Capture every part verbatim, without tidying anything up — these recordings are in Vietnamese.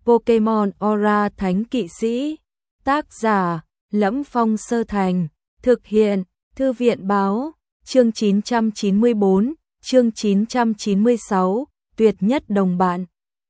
Pokemon Aura Thánh Kỵ Sĩ. Tác giả: Lẫm Phong Sơ Thành. Thực hiện: Thư viện Báo. Chương chín trăm chín mươi bốn, chương chín trăm chín mươi sáu, tuyệt nhất đồng bạn.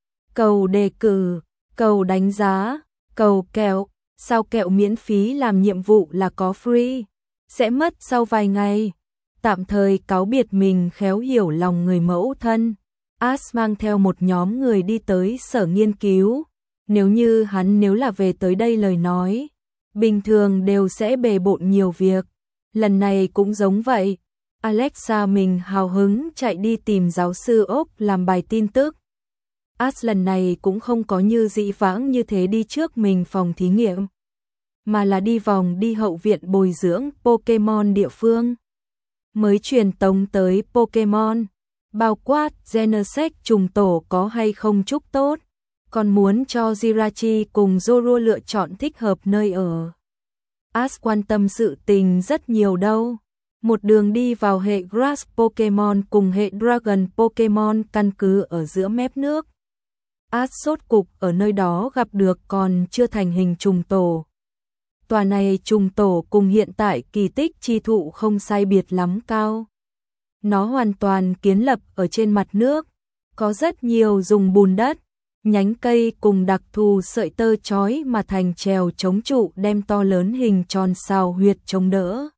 Cầu đề cử, cầu đánh giá, cầu kẹo. Sao kẹo miễn phí làm nhiệm vụ là có free, sẽ mất sau vài ngày. Tạm thời cáo biệt mình khéo hiểu lòng người mẫu thân. Ash mang theo một nhóm người đi tới sở nghiên cứu. Nếu như hắn nếu là về tới đây lời nói, bình thường đều sẽ bề bộn nhiều việc. Lần này cũng giống vậy. Alexa mình hào hứng chạy đi tìm giáo sư Oak làm bài tin tức. Ash lần này cũng không có như dĩ vãng như thế đi trước mình phòng thí nghiệm, mà là đi vòng đi hậu viện bồi dưỡng Pokemon địa phương. Mới truyền tống tới Pokemon, bao quát Genesect trùng tổ có hay không chúc tốt, còn muốn cho Jirachi cùng Zoro lựa chọn thích hợp nơi ở. Ash quan tâm sự tình rất nhiều đâu. Một đường đi vào hệ Grass Pokemon cùng hệ Dragon Pokemon căn cứ ở giữa mép nước. Ash sốt cục ở nơi đó gặp được còn chưa thành hình trùng tổ. Tòa này trùng tổ cùng hiện tại kỳ tích chi thụ không sai biệt lắm cao. Nó hoàn toàn kiến lập ở trên mặt nước, có rất nhiều dùng bùn đất, nhánh cây cùng đặc thù sợi tơ chói mà thành chèo chống trụ đem to lớn hình tròn sao huyệt chống đỡ.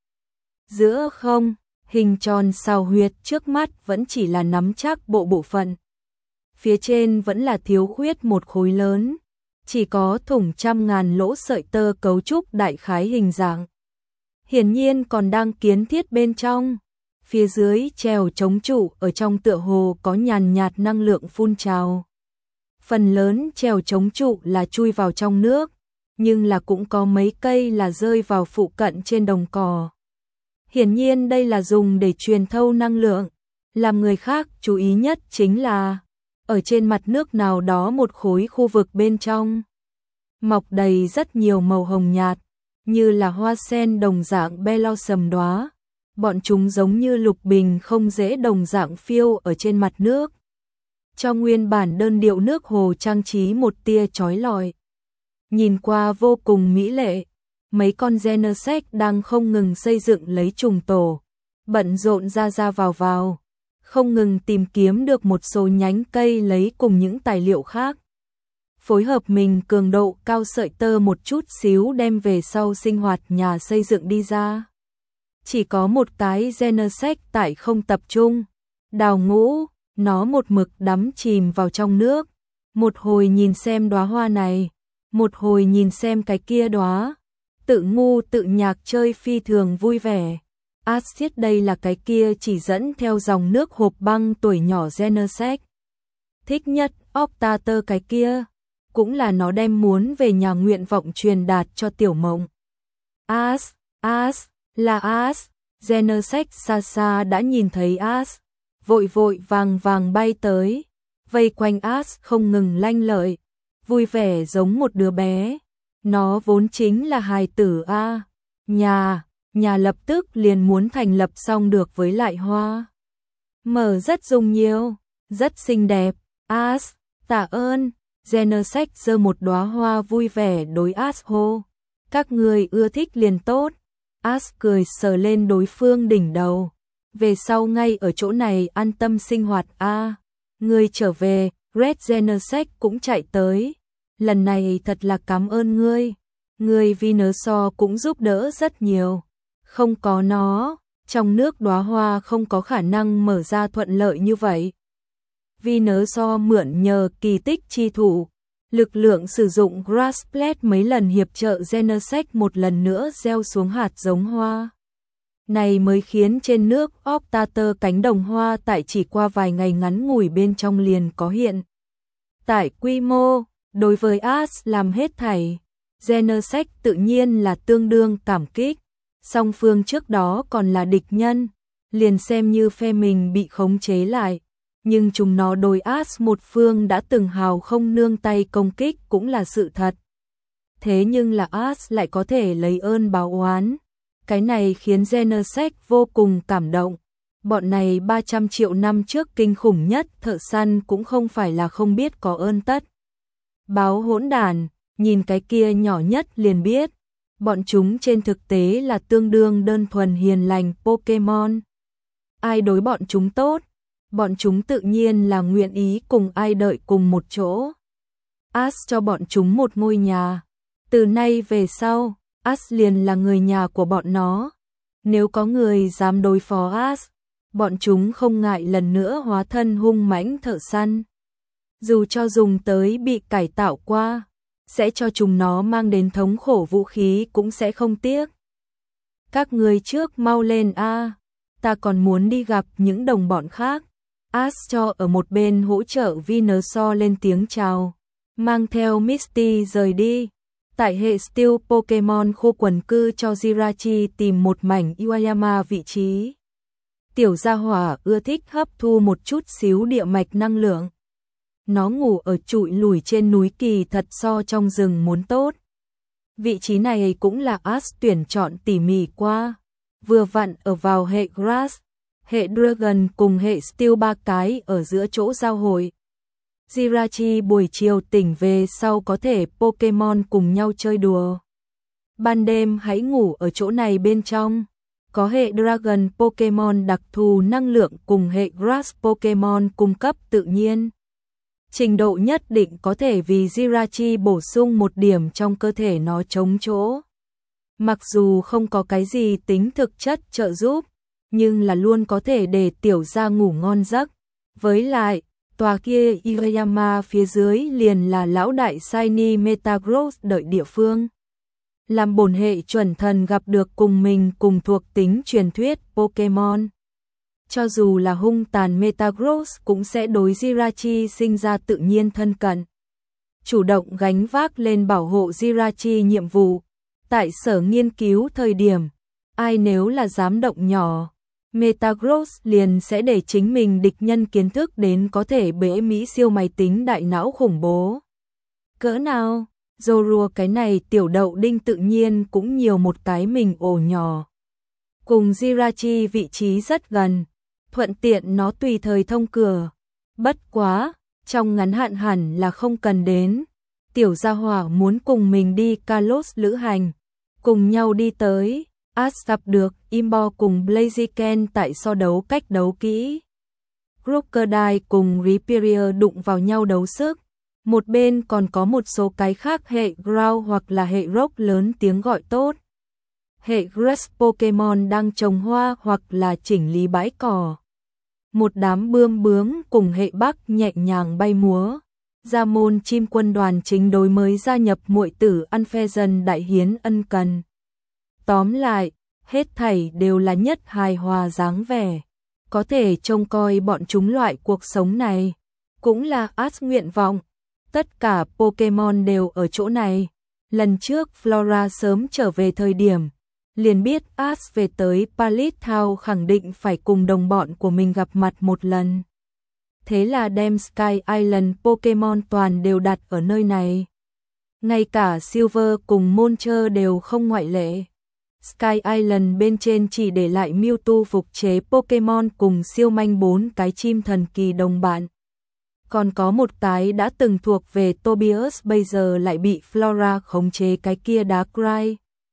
Giữa không, hình tròn sao huyệt trước mắt vẫn chỉ là nắm chắc bộ bộ phận. Phía trên vẫn là thiếu khuyết một khối lớn, chỉ có thủng trăm ngàn lỗ sợi tơ cấu trúc đại khái hình dạng. Hiển nhiên còn đang kiến thiết bên trong. Phía dưới treo chống trụ ở trong tựa hồ có nhàn nhạt năng lượng phun trào. Phần lớn treo chống trụ là chui vào trong nước, nhưng là cũng có mấy cây là rơi vào phụ cận trên đồng cỏ. Hiển nhiên đây là dùng để truyền thâu năng lượng. Làm người khác chú ý nhất chính là ở trên mặt nước nào đó một khối khu vực bên trong mọc đầy rất nhiều màu hồng nhạt, như là hoa sen đồng dạng Blossom đóa. Bọn chúng giống như lục bình không dễ đồng dạng phiêu ở trên mặt nước. Cho nguyên bản đơn điệu nước hồ trang trí một tia chói lọi. Nhìn qua vô cùng mỹ lệ. Mấy con Genesect đang không ngừng xây dựng lấy trùng tổ, bận rộn ra ra vào vào, không ngừng tìm kiếm được một số nhánh cây lấy cùng những tài liệu khác. Phối hợp mình cường độ cao sợi tơ một chút xíu đem về sau sinh hoạt nhà xây dựng đi ra. Chỉ có một cái Genesect tại không tập trung, đào ngũ, nó một mực đắm chìm vào trong nước. Một hồi nhìn xem đóa hoa này, một hồi nhìn xem cái kia đóa. Tự ngu tự nhạc chơi phi thường vui vẻ. Acid đây là cái kia chỉ dẫn theo dòng nước hộp băng tuổi nhỏ Genesect. Thích nhất Octater cái kia, cũng là nó đem muốn về nhà nguyện vọng truyền đạt cho Tiểu Mộng. As, As, là As, Genesect xa xa đã nhìn thấy As, vội vội vàng vàng bay tới, vây quanh As không ngừng lanh lợi, vui vẻ giống một đứa bé. Nó vốn chính là hài tử a. Nhà, nhà lập tức liền muốn thành lập xong được với lại hoa. Mở rất dùng nhiều, rất xinh đẹp. As, tạ ơn. Genesect giơ một đóa hoa vui vẻ đối As hô. Các người ưa thích liền tốt. As cười sờ lên đối phương đỉnh đầu. Về sau ngay ở chỗ này an tâm sinh hoạt a. À, người trở về, Red Genesect cũng chạy tới. Lần này thật là cảm ơn ngươi. Ngươi Venusaur cũng giúp đỡ rất nhiều. Không có nó, trong nước đóa hoa không có khả năng mở ra thuận lợi như vậy. Venusaur mượn nhờ kỳ tích chi thủ, lực lượng sử dụng Grass Blade mấy lần hiệp trợ Genesect một lần nữa gieo xuống hạt giống hoa. Này mới khiến trên nước Octater cánh đồng hoa tại chỉ qua vài ngày ngắn ngủi bên trong liền có hiện tại quy mô. Đối với Ash làm hết thảy, Genesect tự nhiên là tương đương cảm kích. Song phương trước đó còn là địch nhân, liền xem như phe mình bị khống chế lại. Nhưng chúng nó đối Ash một phương đã từng hào không nương tay công kích cũng là sự thật. Thế nhưng là Ash lại có thể lấy ơn báo oán. Cái này khiến Genesect vô cùng cảm động. Bọn này ba trăm triệu năm trước kinh khủng nhất thợ săn cũng không phải là không biết có ơn tất. Báo hỗn đản, nhìn cái kia nhỏ nhất liền biết, bọn chúng trên thực tế là tương đương đơn thuần hiền lành Pokemon. Ai đối bọn chúng tốt, bọn chúng tự nhiên là nguyện ý cùng ai đợi cùng một chỗ. Ash cho bọn chúng một ngôi nhà. Từ nay về sau, Ash liền là người nhà của bọn nó. Nếu có người dám đối phó Ash, bọn chúng không ngại lần nữa hóa thân hung mãnh thợ săn. Dù cho dùng tới bị cải tạo qua, sẽ cho chúng nó mang đến thống khổ vũ khí cũng sẽ không tiếc. Các người trước mau lên a, ta còn muốn đi gặp những đồng bọn khác. Ash cho ở một bên hỗ trợ Venusaur lên tiếng chào, mang theo Misty rời đi. Tại hệ Steel Pokemon khu quần cư cho Jirachi tìm một mảnh Iwayama vị trí. Tiểu gia hỏa ưa thích hấp thu một chút xíu địa mạch năng lượng. Nó ngủ ở trụi lủi trên núi kỳ thật so trong rừng muốn tốt. Vị trí này cũng là Ash tuyển chọn tỉ mỉ qua. Vừa vặn ở vào hệ Grass, hệ Dragon cùng hệ Steel ba cái ở giữa chỗ giao hội. Jirachi buổi chiều tỉnh về sau có thể Pokemon cùng nhau chơi đùa. Ban đêm hãy ngủ ở chỗ này bên trong. Có hệ Dragon Pokemon đặc thù năng lượng cùng hệ Grass Pokemon cung cấp tự nhiên. Trình độ nhất định có thể vì Jirachi bổ sung một điểm trong cơ thể nó trống chỗ. Mặc dù không có cái gì tính thực chất trợ giúp, nhưng là luôn có thể để tiểu gia ngủ ngon giấc. Với lại, tòa kia Iwayama phía dưới liền là lão đại Shiny Metagross đợi địa phương. Làm bổn hệ chuẩn thần gặp được cùng mình cùng thuộc tính truyền thuyết Pokemon. Cho dù là hung tàn Metagross cũng sẽ đối Jirachi sinh ra tự nhiên thân cận. Chủ động gánh vác lên bảo hộ Jirachi nhiệm vụ. Tại sở nghiên cứu thời điểm, ai nếu là dám động nhỏ, Metagross liền sẽ để chính mình địch nhân kiến thức đến có thể bế mỹ siêu máy tính đại não khủng bố. Cỡ nào, Zorua cái này tiểu đậu đinh tự nhiên cũng nhiều một cái mình ổ nhỏ. Cùng Jirachi vị trí rất gần, thuận tiện nó tùy thời thông cửa. Bất quá, trong ngắn hạn hẳn là không cần đến. Tiểu gia hỏa muốn cùng mình đi Kalos lữ hành, cùng nhau đi tới. Ash gặp được Imbo cùng Blaziken tại so đấu cách đấu kỹ. Crocodile cùng Rhyperior đụng vào nhau đấu sức. Một bên còn có một số cái khác hệ Ground hoặc là hệ Rock lớn tiếng gọi tốt. Hệ Grass Pokemon đang trồng hoa hoặc là chỉnh lý bãi cỏ. Một đám bươm bướm cùng hệ Bắc nhẹ nhàng bay múa. Gia môn chim quân đoàn chính đối mới gia nhập muội tử ăn phe dần đại hiến ân cần. Tóm lại, hết thảy đều là nhất hài hòa dáng vẻ. Có thể trông coi bọn chúng loại cuộc sống này, cũng là Ash nguyện vọng. Tất cả Pokemon đều ở chỗ này. Lần trước Flora sớm trở về thời điểm, liền biết Ash về tới Pallet Town khẳng định phải cùng đồng bọn của mình gặp mặt một lần. Thế là đem Sky Island Pokemon toàn đều đặt ở nơi này. Ngay cả Silver cùng Moltres đều không ngoại lệ. Sky Island bên trên chỉ để lại Mewtwo phục chế Pokemon cùng siêu manh bốn cái chim thần kỳ đồng bạn. Còn có một cái đã từng thuộc về Tobias bây giờ lại bị Flora khống chế cái kia Darkrai.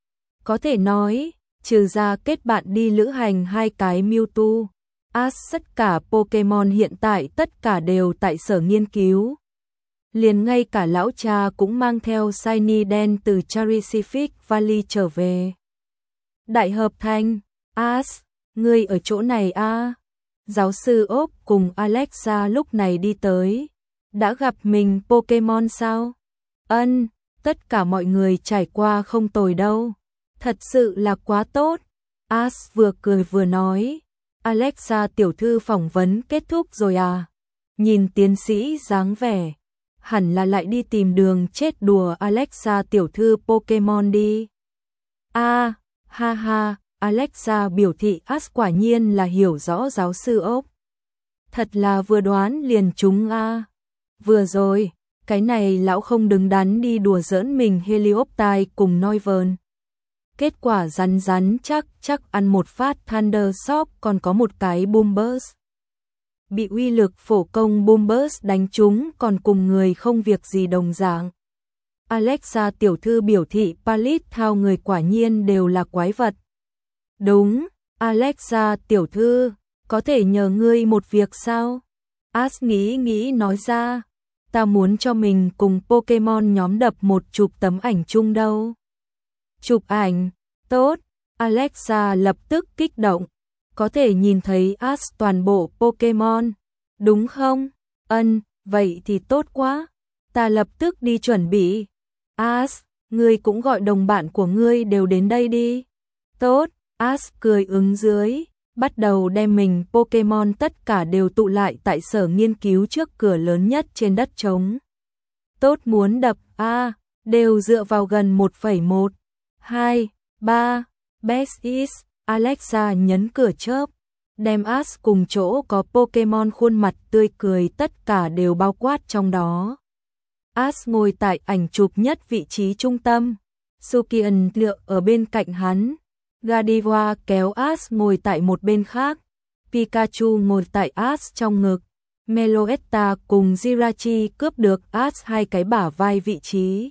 Có thể nói, trừ ra kết bạn đi lữ hành hai cái Mewtwo, Ash tất cả Pokemon hiện tại tất cả đều tại sở nghiên cứu. Liền ngay cả lão cha cũng mang theo Shiny đen từ Charisific Valley trở về. Đại hợp thành, Ash, ngươi ở chỗ này a? À? Giáo sư Ốc cùng Alexa lúc này đi tới. Đã gặp mình Pokemon sao? Ân, tất cả mọi người trải qua không tồi đâu. Thật sự là quá tốt. Ash vừa cười vừa nói. Alexa tiểu thư phỏng vấn kết thúc rồi à? Nhìn tiến sĩ dáng vẻ. Hẳn là lại đi tìm đường chết đùa Alexa tiểu thư Pokemon đi. A, à, ha ha, Alexa biểu thị Ash quả nhiên là hiểu rõ giáo sư Ốc. Thật là vừa đoán liền trúng a. À. Vừa rồi, cái này lão không đứng đắn đi đùa giỡn mình Helioptile cùng Noivern. Kết quả rắn rắn chắc chắc ăn một phát Thunder Shock còn có một cái Boomburst. bị uy lực phổ công Bombers đánh trúng còn cùng người không việc gì đồng dạng. Alexa tiểu thư biểu thị Palit thao người quả nhiên đều là quái vật. Đúng, Alexa tiểu thư, có thể nhờ ngươi một việc sao? Ash nghĩ nghĩ nói ra, ta muốn cho mình cùng Pokemon nhóm đập một chụp tấm ảnh chung đâu. Chụp ảnh, tốt, Alexa lập tức kích động, có thể nhìn thấy Ash toàn bộ Pokemon, đúng không? Ân, vậy thì tốt quá, ta lập tức đi chuẩn bị. Ash, ngươi cũng gọi đồng bạn của ngươi đều đến đây đi. Tốt, Ash cười ứng dưới, bắt đầu đem mình Pokemon tất cả đều tụ lại tại sở nghiên cứu trước cửa lớn nhất trên đất trống. Tốt muốn đập A, đều dựa vào gần một phẩy một, hai, ba, best is, Alexa nhấn cửa chớp, đem Ash cùng chỗ có Pokemon khuôn mặt tươi cười tất cả đều bao quát trong đó. Ash ngồi tại ảnh chụp nhất vị trí trung tâm, Sukian lựa ở bên cạnh hắn, Gardevoir kéo Ash ngồi tại một bên khác, Pikachu ngồi tại Ash trong ngực, Meloetta cùng Jirachi cướp được Ash hai cái bả vai vị trí.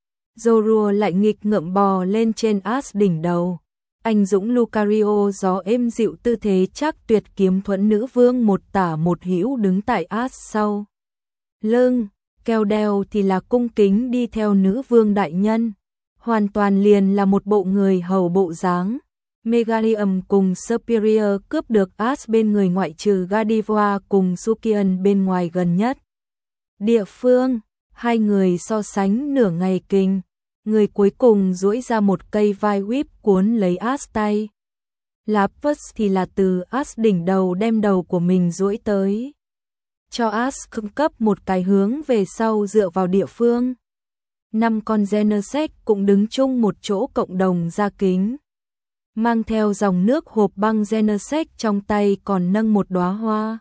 Zorua lại nghịch ngợm bò lên trên Ash đỉnh đầu. Anh dũng Lucario gió êm dịu tư thế chắc tuyệt kiếm thuẫn nữ vương một tả một hữu đứng tại Ash sau lưng, keo đeo thì là cung kính đi theo nữ vương đại nhân, hoàn toàn liền là một bộ người hầu bộ dáng. Megarium cùng Superior cướp được Ash bên người ngoại trừ Gardevoir cùng Sukian bên ngoài gần nhất. Địa phương, hai người so sánh nửa ngày kinh, người cuối cùng duỗi ra một cây vai whip cuốn lấy Ash tay. Lapus thì là từ Ash đỉnh đầu đem đầu của mình duỗi tới, cho Ash cung cấp một cái hướng về sau dựa vào địa phương. Năm con Genesect cũng đứng chung một chỗ cộng đồng ra kính, mang theo dòng nước hộp băng Genesect trong tay còn nâng một đóa hoa.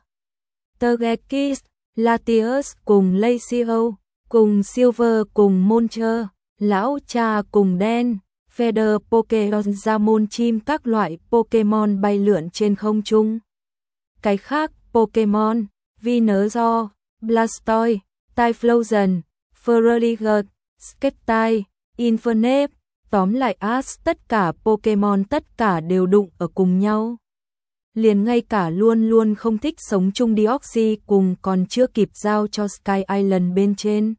Togekiss, Latios cùng Lacio, cùng Silver cùng Moltres, lão cha cùng đen, Feather Pokemon chim các loại Pokemon bay lượn trên không trung. Cái khác Pokemon, Venusaur, Blastoise, Typhlosion, Feraligatr, Skettai, Infernape, tóm lại Ash tất cả Pokemon tất cả đều đụng ở cùng nhau. Liền ngay cả luôn luôn không thích sống chung Deoxys cùng còn chưa kịp giao cho Sky Island bên trên.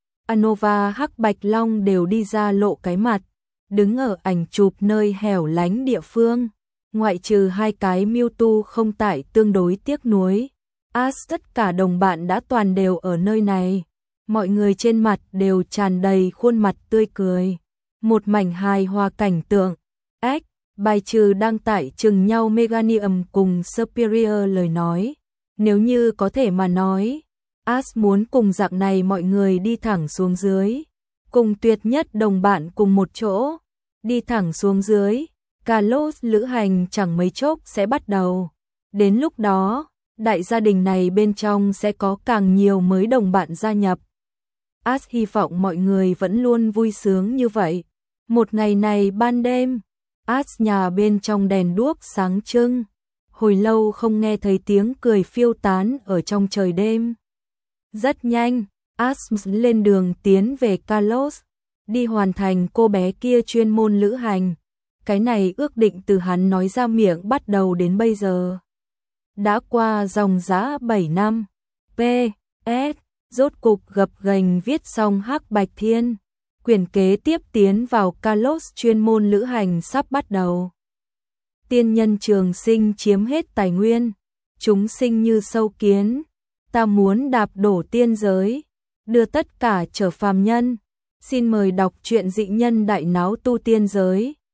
Anova Hắc Bạch Long đều đi ra lộ cái mặt, đứng ở ảnh chụp nơi hẻo lánh địa phương, ngoại trừ hai cái Mewtwo không tại tương đối tiếc nuối. Ash tất cả đồng bạn đã toàn đều ở nơi này, mọi người trên mặt đều tràn đầy khuôn mặt tươi cười, một mảnh hài hòa cảnh tượng. Ếch, bài trừ đang tại chừng nhau Meganium cùng Superior lời nói, nếu như có thể mà nói, Ash muốn cùng dạng này mọi người đi thẳng xuống dưới, cùng tuyệt nhất đồng bạn cùng một chỗ, đi thẳng xuống dưới, Kalos lữ hành chẳng mấy chốc sẽ bắt đầu. Đến lúc đó, đại gia đình này bên trong sẽ có càng nhiều mới đồng bạn gia nhập. Ash hy vọng mọi người vẫn luôn vui sướng như vậy. Một ngày này ban đêm, Ash nhà bên trong đèn đuốc sáng trưng, hồi lâu không nghe thấy tiếng cười phiêu tán ở trong trời đêm. Rất nhanh, Ash lên đường tiến về Kalos, đi hoàn thành cô bé kia chuyên môn lữ hành. Cái này ước định từ hắn nói ra miệng bắt đầu đến bây giờ. Đã qua dòng dã bảy năm, P S rốt cục gập ghềnh viết xong Hắc Bạch Thiên. Quyển kế tiếp tiến vào Kalos chuyên môn lữ hành sắp bắt đầu. Tiên nhân trường sinh chiếm hết tài nguyên, chúng sinh như sâu kiến, ta muốn đạp đổ tiên giới, đưa tất cả trở phàm nhân. Xin mời đọc truyện dị nhân đại náo tu tiên giới.